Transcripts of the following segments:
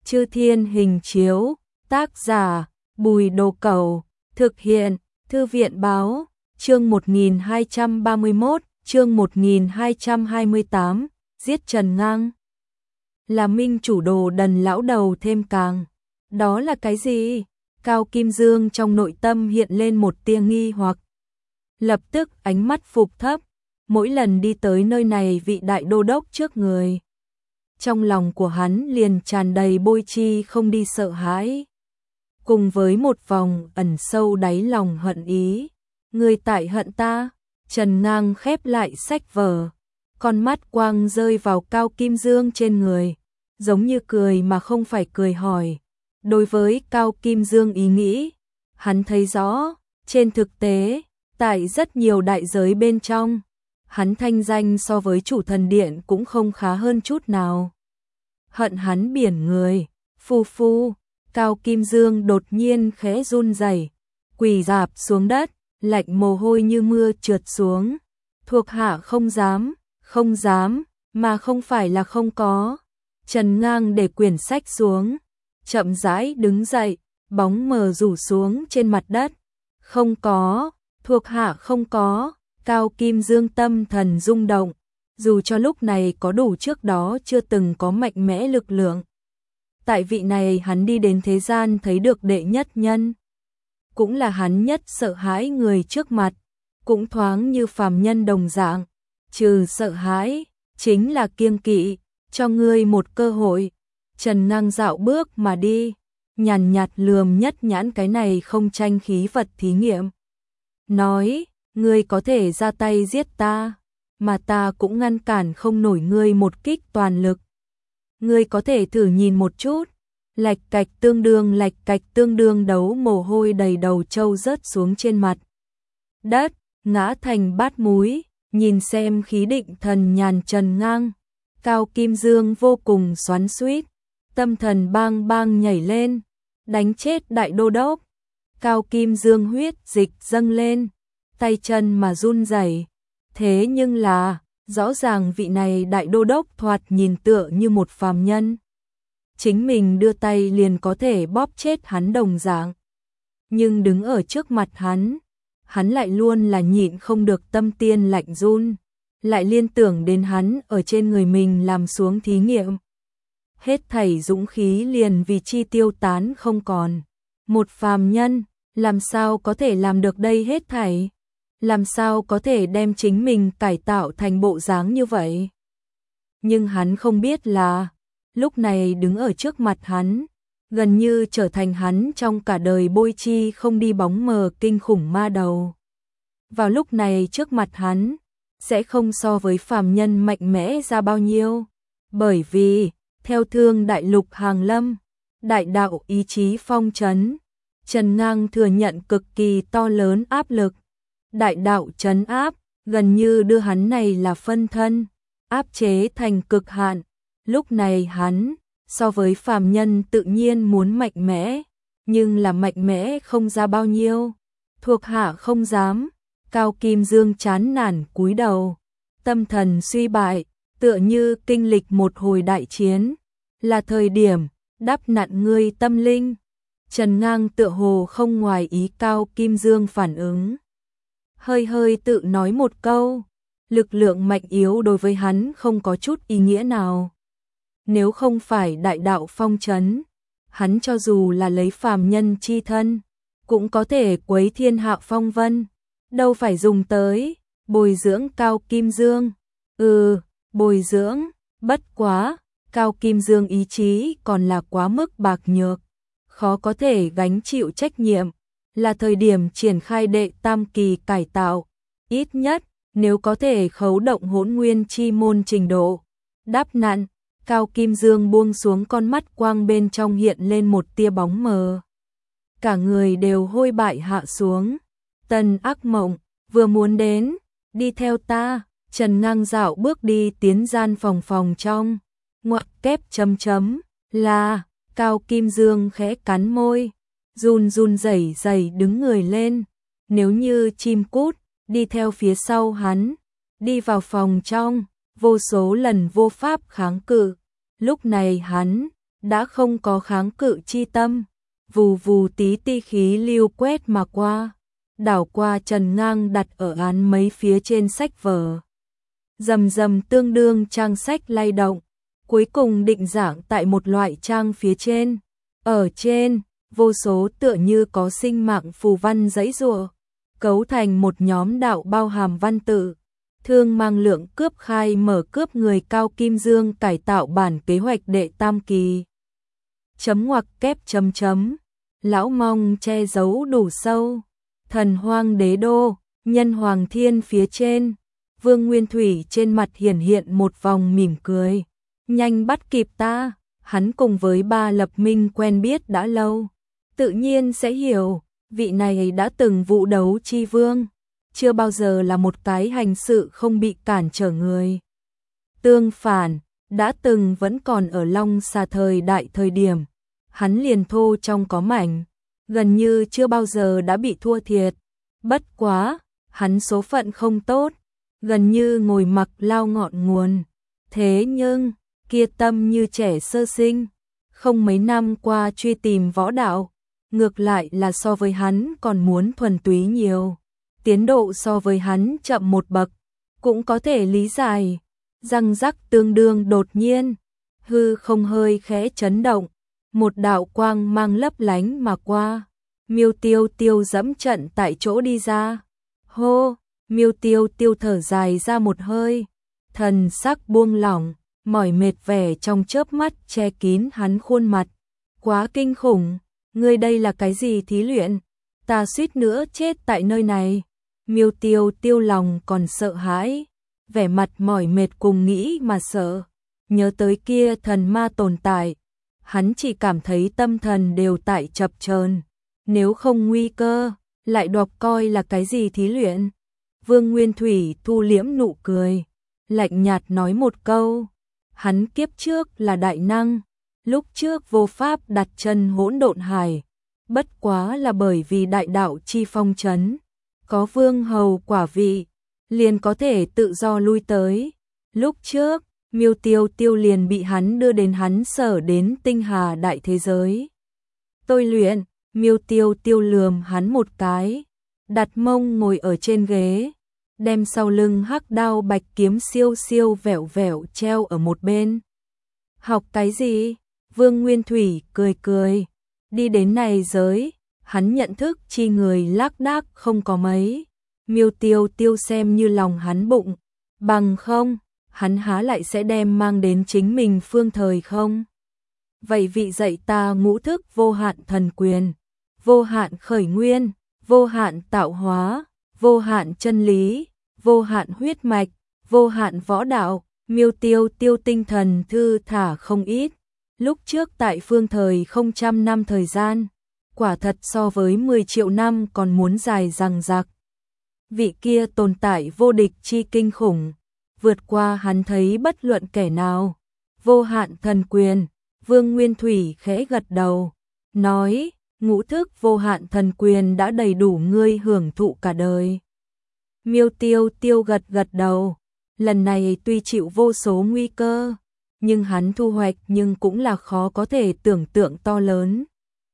Chư Thiên Hình Chiếu, tác giả Bùi Đồ Cẩu, thực hiện Thư viện Báo, chương 1231, chương 1228, giết Trần Ngang. Là minh chủ đồ đần lão đầu thêm càng. Đó là cái gì? Cao Kim Dương trong nội tâm hiện lên một tia nghi hoặc. Lập tức ánh mắt phục thấp, mỗi lần đi tới nơi này vị đại đô đốc trước người. Trong lòng của hắn liền tràn đầy bôi chi không đi sợ hãi. Cùng với một vòng ẩn sâu đáy lòng hận ý. Người tại hận ta, Trần Ngang khép lại sách vở. Con mắt quang rơi vào Cao Kim Dương trên người. Giống như cười mà không phải cười hỏi. Đối với Cao Kim Dương ý nghĩ, hắn thấy rõ, trên thực tế, tại rất nhiều đại giới bên trong, hắn thanh danh so với chủ thần điện cũng không khá hơn chút nào. Hận hắn biển người, phu phu, Cao Kim Dương đột nhiên khẽ run rẩy, quỳ rạp xuống đất, lạnh mồ hôi như mưa trượt xuống. Thuộc hạ không dám, mà không phải là không có. Trần Ngang để quyển sách xuống, chậm rãi đứng dậy, bóng mờ rủ xuống trên mặt đất. Không có, thuộc hạ không có. Cao Kim Dương tâm thần rung động, dù cho lúc này có đủ trước đó chưa từng có mạnh mẽ lực lượng. Tại vị này hắn đi đến thế gian thấy được đệ nhất nhân. Cũng là hắn nhất sợ hãi người trước mặt, cũng thoáng như phàm nhân đồng dạng. Trừ sợ hãi, chính là kiêng kỵ, cho ngươi một cơ hội. Trần Ngang dạo bước mà đi, nhàn nhạt lườm Nhất Nhãn cái này không tranh khí vật thí nghiệm. Nói, ngươi có thể ra tay giết ta, mà ta cũng ngăn cản không nổi ngươi một kích toàn lực. Ngươi có thể thử nhìn một chút. Lạch cạch tương đương đấu mồ hôi đầy đầu trâu rớt xuống trên mặt đất, ngã thành bát múi, nhìn xem khí định thần nhàn Trần Ngang. Cao Kim Dương vô cùng xoắn xuýt, tâm thần bang bang nhảy lên, đánh chết đại đô đốc. Cao Kim Dương huyết dịch dâng lên, tay chân mà run rẩy. Thế nhưng là, rõ ràng vị này đại đô đốc thoạt nhìn tựa như một phàm nhân. Chính mình đưa tay liền có thể bóp chết hắn đồng dạng. Nhưng đứng ở trước mặt hắn lại luôn là nhịn không được tâm tiên lạnh run, lại liên tưởng đến hắn ở trên người mình làm xuống thí nghiệm. Hết thảy dũng khí liền vì chi tiêu tán không còn. Một phàm nhân, làm sao có thể làm được đây hết thảy? Làm sao có thể đem chính mình cải tạo thành bộ dáng như vậy? Nhưng hắn không biết là, lúc này đứng ở trước mặt hắn, gần như trở thành hắn trong cả đời bôi chi không đi bóng mờ kinh khủng ma đầu. Vào lúc này trước mặt hắn, sẽ không so với phàm nhân mạnh mẽ ra bao nhiêu. Bởi vì, theo Thương Đại Lục hàng lâm, đại đạo ý chí phong trấn, Trần Ngang thừa nhận cực kỳ to lớn áp lực. Đại đạo trấn áp, gần như đưa hắn này là phân thân, áp chế thành cực hạn. Lúc này hắn, so với phàm nhân tự nhiên muốn mạnh mẽ, nhưng là mạnh mẽ không ra bao nhiêu. Thuộc hạ không dám. Cao Kim Dương chán nản cúi đầu, tâm thần suy bại, tựa như kinh lịch một hồi đại chiến. Là thời điểm đắp nặn ngươi tâm linh. Trần Ngang tựa hồ không ngoài ý Cao Kim Dương phản ứng, hơi hơi tự nói một câu. Lực lượng mạnh yếu đối với hắn không có chút ý nghĩa nào. Nếu không phải đại đạo phong trấn, hắn cho dù là lấy phàm nhân chi thân, cũng có thể quấy thiên hạ phong vân. Đâu phải dùng tới bồi dưỡng Cao Kim Dương. Bồi dưỡng, bất quá, Cao Kim Dương ý chí còn là quá mức bạc nhược, khó có thể gánh chịu trách nhiệm. Là thời điểm triển khai đệ tam kỳ cải tạo, ít nhất nếu có thể khấu động hỗn nguyên chi môn trình độ. Đáp nặn, Cao Kim Dương buông xuống, con mắt quang bên trong hiện lên một tia bóng mờ. Cả người đều hôi bại hạ xuống. Tân ác mộng, vừa muốn đến, đi theo ta. Trần Ngang dạo bước đi tiến gian phòng trong. Ngoặc kép là, Cao Kim Dương khẽ cắn môi, run rẩy đứng người lên, nếu như chim cút, đi theo phía sau hắn, đi vào phòng trong, vô số lần vô pháp kháng cự. Lúc này hắn đã không có kháng cự chi tâm, vù vù tí ti khí lưu quét mà qua, đảo qua trần ngang đặt ở án mấy phía trên sách vở. Rầm rầm tương đương trang sách lay động, cuối cùng định dạng tại một loại trang phía trên. Ở trên, vô số tựa như có sinh mạng phù văn giãy giụa, cấu thành một nhóm đạo bao hàm văn tự. Thương mang lượng cướp khai mở cướp người Cao Kim Dương cải tạo bản kế hoạch đệ tam kỳ. Chấm ngoặc kép chấm chấm. Lão mong che giấu đủ sâu. Thần hoang đế đô, nhân hoàng thiên phía trên. Vương Nguyên Thủy trên mặt hiển hiện một vòng mỉm cười. Nhanh bắt kịp ta, hắn cùng với Ba Lập Minh quen biết đã lâu. Tự nhiên sẽ hiểu, vị này đã từng vụ đấu chi vương. Chưa bao giờ là một cái hành sự không bị cản trở người. Tương phản, đã từng vẫn còn ở Long Xà thời đại thời điểm. Hắn liền thô trong có mảnh, gần như chưa bao giờ đã bị thua thiệt. Bất quá, hắn số phận không tốt, gần như ngồi mặc lao ngọn nguồn. Thế nhưng, kia tâm như trẻ sơ sinh, không mấy năm qua truy tìm võ đạo, ngược lại là so với hắn còn muốn thuần túy nhiều. Tiến độ so với hắn chậm một bậc, cũng có thể lý giải. Răng rắc tương đương đột nhiên, hư không hơi khẽ chấn động, một đạo quang mang lấp lánh mà qua. Miêu Tiêu Tiêu dẫm trận tại chỗ đi ra. Hô, Miêu Tiêu Tiêu thở dài ra một hơi, thần sắc buông lỏng, mỏi mệt vẻ trong chớp mắt che kín hắn khuôn mặt. Quá kinh khủng, ngươi đây là cái gì thí luyện? Ta suýt nữa chết tại nơi này. Miêu Tiêu Tiêu lòng còn sợ hãi, vẻ mặt mỏi mệt cùng nghĩ mà sợ. Nhớ tới kia thần ma tồn tại, hắn chỉ cảm thấy tâm thần đều tại chập chờn. Nếu không nguy cơ, lại đọc coi là cái gì thí luyện. Vương Nguyên Thủy thu liễm nụ cười, lạnh nhạt nói một câu. Hắn kiếp trước là đại năng, lúc trước vô pháp đặt chân hỗn độn hải, bất quá là bởi vì đại đạo chi phong trấn, có vương hầu quả vị, liền có thể tự do lui tới. Lúc trước, Miêu Tiêu Tiêu liền bị hắn đưa đến hắn sở đến tinh hà đại thế giới. Tôi luyện, Miêu Tiêu Tiêu lườm hắn một cái, đặt mông ngồi ở trên ghế, đem sau lưng hắc đao bạch kiếm siêu siêu vẹo vẹo treo ở một bên. Học cái gì? Vương Nguyên Thủy cười cười, đi đến này giới, hắn nhận thức chi người lác đác không có mấy. Miêu Tiêu Tiêu xem như lòng hắn bụng, bằng không, hắn há lại sẽ đem mang đến chính mình phương thời không? Vậy vị dạy ta ngũ thức vô hạn thần quyền, vô hạn khởi nguyên, vô hạn tạo hóa, vô hạn chân lý, vô hạn huyết mạch, vô hạn võ đạo. Miêu Tiêu Tiêu tinh thần thư thả không ít. Lúc trước tại phương thời 000 năm thời gian, quả thật so với 10 triệu năm còn muốn dài dằng dặc. Vị kia tồn tại vô địch chi kinh khủng, vượt qua hắn thấy bất luận kẻ nào. Vô hạn thần quyền, Vương Nguyên Thủy khẽ gật đầu, nói, ngũ thức vô hạn thần quyền đã đầy đủ ngươi hưởng thụ cả đời. Miêu Tiêu Tiêu gật gật đầu, lần này tuy chịu vô số nguy cơ, nhưng hắn thu hoạch nhưng cũng là khó có thể tưởng tượng to lớn.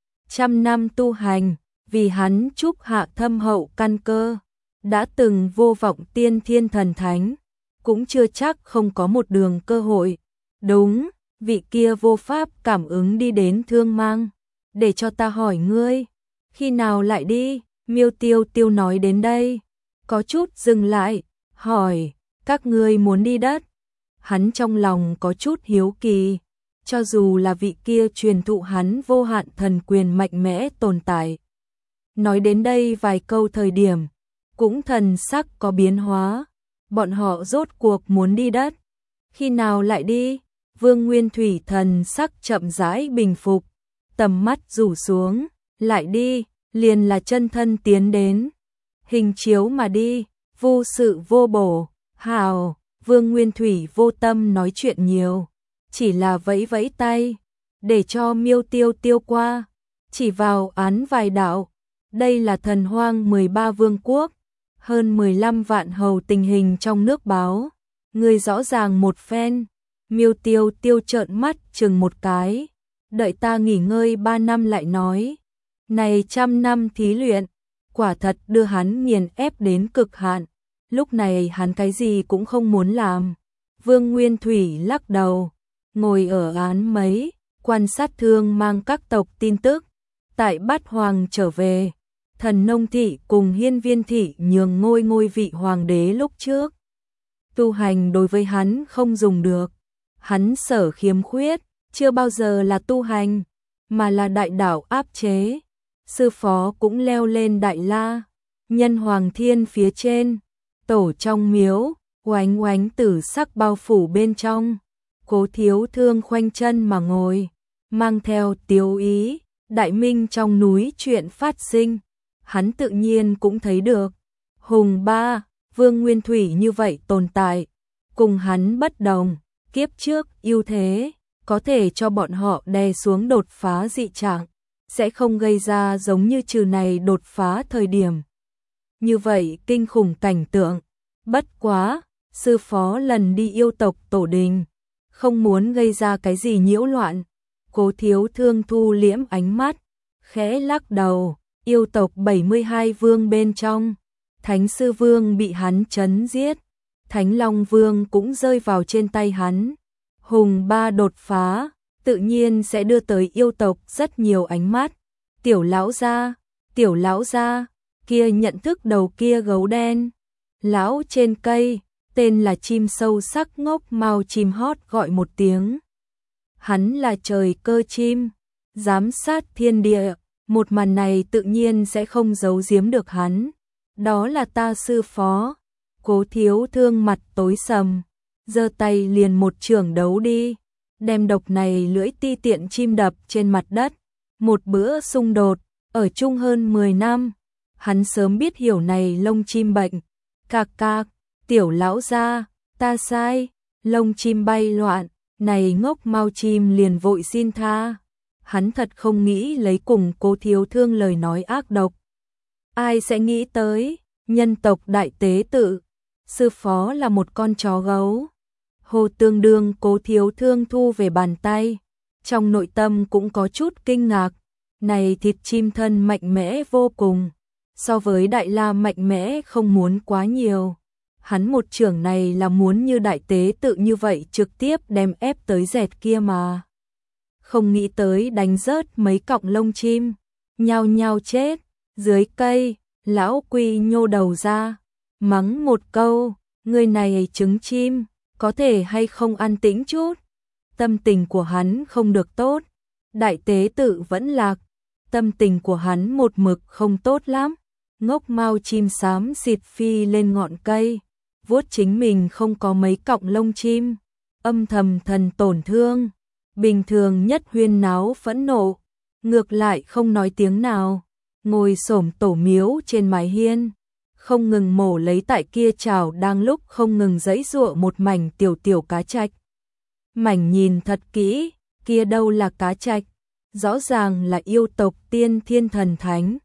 100 năm tu hành, vì hắn trúc hạ thâm hậu căn cơ, đã từng vô vọng tiên thiên thần thánh, cũng chưa chắc không có một đường cơ hội. Đúng, vị kia vô pháp cảm ứng đi đến thương mang, để cho ta hỏi ngươi, khi nào lại đi? Miêu Tiêu Tiêu nói đến đây, có chút dừng lại, hỏi, các ngươi muốn đi đất? Hắn trong lòng có chút hiếu kỳ, cho dù là vị kia truyền thụ hắn vô hạn thần quyền mạnh mẽ tồn tại. Nói đến đây vài câu thời điểm, cũng thần sắc có biến hóa, bọn họ rốt cuộc muốn đi đất. Khi nào lại đi? Vương Nguyên Thủy thần sắc chậm rãi bình phục, tầm mắt rủ xuống, lại đi, liền là chân thân tiến đến. Hình chiếu mà đi, vô sự vô bổ, hào. Vương Nguyên Thủy vô tâm nói chuyện nhiều, chỉ là vẫy vẫy tay, để cho Miêu Tiêu Tiêu qua, chỉ vào án vài đạo. Đây là thần hoang 13 vương quốc, hơn 15 vạn hầu tình hình trong nước báo, người rõ ràng một phen. Miêu Tiêu Tiêu trợn mắt chừng một cái, đợi ta nghỉ ngơi 3 năm lại nói. Này 100 năm thí luyện, quả thật đưa hắn nghiền ép đến cực hạn. Lúc này hắn cái gì cũng không muốn làm. Vương Nguyên Thủy lắc đầu, ngồi ở án mấy, quan sát Thương Mang các tộc tin tức. Tại Bát Hoàng trở về, Thần Nông Thị cùng Hiên Viên Thị nhường ngôi vị hoàng đế lúc trước. Tu hành đối với hắn không dùng được. Hắn sở khiếm khuyết, chưa bao giờ là tu hành, mà là đại đạo áp chế. Sư phó cũng leo lên Đại La, Nhân Hoàng Thiên phía trên, tổ trong miếu, oánh oánh tử sắc bao phủ bên trong. Cố Thiếu Thương khoanh chân mà ngồi, mang theo tiếu ý, đại minh trong núi chuyện phát sinh. Hắn tự nhiên cũng thấy được. Hùng Ba, Vương Nguyên Thủy như vậy tồn tại, cùng hắn bất đồng, kiếp trước ưu thế, có thể cho bọn họ đè xuống đột phá dị trạng, sẽ không gây ra giống như trừ này đột phá thời điểm. Như vậy kinh khủng cảnh tượng, bất quá, sư phó lần đi yêu tộc tổ đình, không muốn gây ra cái gì nhiễu loạn. Cố Thiếu Thương thu liễm ánh mắt, khẽ lắc đầu, yêu tộc 72 vương bên trong, Thánh Sư Vương bị hắn chấn giết, Thánh Long Vương cũng rơi vào trên tay hắn. Hùng Ba đột phá, tự nhiên sẽ đưa tới yêu tộc rất nhiều ánh mắt. Tiểu lão gia, kia nhận thức đầu kia gấu đen. Lão trên cây, tên là chim sâu sắc ngốc mau chim hót gọi một tiếng. Hắn là trời cơ chim, giám sát thiên địa, một màn này tự nhiên sẽ không giấu giếm được hắn. Đó là ta sư phó. Cố Thiếu Thương mặt tối sầm, giơ tay liền một chưởng đấu đi, đem độc này lưỡi ti tiện chim đập trên mặt đất. Một bữa xung đột, ở chung hơn 10 năm, hắn sớm biết hiểu này lông chim bệnh. Cạc cạc, tiểu lão gia, ta sai, lông chim bay loạn, này ngốc mau chim liền vội xin tha. Hắn thật không nghĩ lấy cùng Cố Thiếu Thương lời nói ác độc. Ai sẽ nghĩ tới, nhân tộc đại tế tự, sư phó là một con chó gấu. Hồ Tương Đương Cố Thiếu Thương thu về bàn tay, trong nội tâm cũng có chút kinh ngạc. Này thịt chim thân mạnh mẽ vô cùng, so với Đại La mạnh mẽ không muốn quá nhiều. Hắn một chưởng này là muốn như đại tế tự như vậy trực tiếp đem ép tới dẹt kia mà. Không nghĩ tới đánh rớt mấy cọng lông chim, nhao nhao chết. Dưới cây, lão Quy nhô đầu ra, mắng một câu, người này trứng chim, có thể hay không an tĩnh chút. Tâm tình của hắn không được tốt, đại tế tự vẫn lạc, tâm tình của hắn một mực không tốt lắm. Ngốc mau chim xám xịt phi lên ngọn cây, vuốt chính mình không có mấy cọng lông chim, âm thầm thần tổn thương. Bình thường nhất huyên náo phẫn nộ, ngược lại không nói tiếng nào, ngồi xổm tổ miếu trên mái hiên, không ngừng mổ lấy tại kia chảo đang lúc không ngừng giãy giụa một mảnh tiểu tiểu cá trạch. Mảnh nhìn thật kỹ, kia đâu là cá trạch, rõ ràng là yêu tộc tiên thiên thần thánh,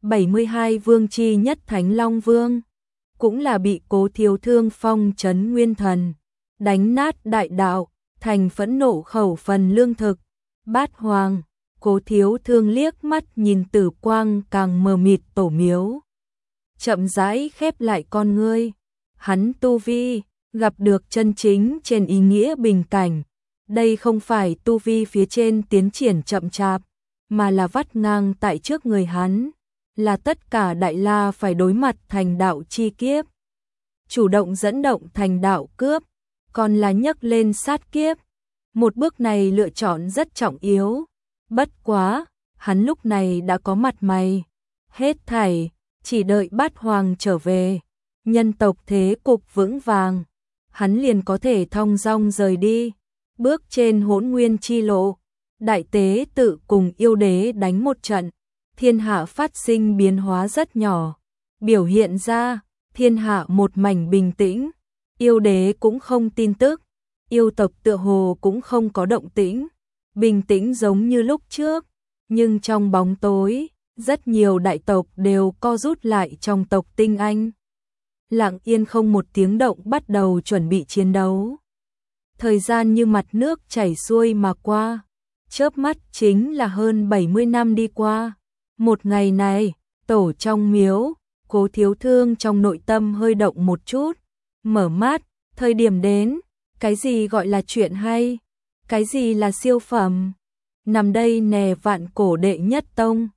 72 vương chi nhất Thánh Long Vương, cũng là bị Cố Thiếu Thương phong trấn nguyên thần, đánh nát đại đạo, thành phẫn nộ khẩu phần lương thực. Bát Hoàng, Cố Thiếu Thương liếc mắt nhìn tử quang càng mờ mịt tổ miếu, chậm rãi khép lại con ngươi. Hắn tu vi gặp được chân chính trên ý nghĩa bình cảnh, đây không phải tu vi phía trên tiến triển chậm chạp, mà là vắt ngang tại trước người hắn, là tất cả Đại La phải đối mặt thành đạo chi kiếp, chủ động dẫn động thành đạo cướp, còn là nhấc lên sát kiếp. Một bước này lựa chọn rất trọng yếu. Bất quá, hắn lúc này đã có mặt mày. Hết thảy, chỉ đợi Bát Hoàng trở về, nhân tộc thế cục vững vàng, hắn liền có thể thong dong rời đi. Bước trên Hỗn Nguyên chi lộ, đại tế tự cùng yêu đế đánh một trận, thiên hạ phát sinh biến hóa rất nhỏ, biểu hiện ra thiên hạ một mảnh bình tĩnh, yêu đế cũng không tin tức, yêu tộc tựa hồ cũng không có động tĩnh, bình tĩnh giống như lúc trước, nhưng trong bóng tối, rất nhiều đại tộc đều co rút lại trong tộc tinh anh. Lặng yên không một tiếng động bắt đầu chuẩn bị chiến đấu. Thời gian như mặt nước chảy xuôi mà qua, chớp mắt chính là hơn 70 năm đi qua. Một ngày này, tổ trong miếu, Cố Thiếu Thương trong nội tâm hơi động một chút, mở mắt, thời điểm đến, cái gì gọi là chuyện hay, cái gì là siêu phẩm. Nằm đây nè Vạn Cổ đệ nhất tông,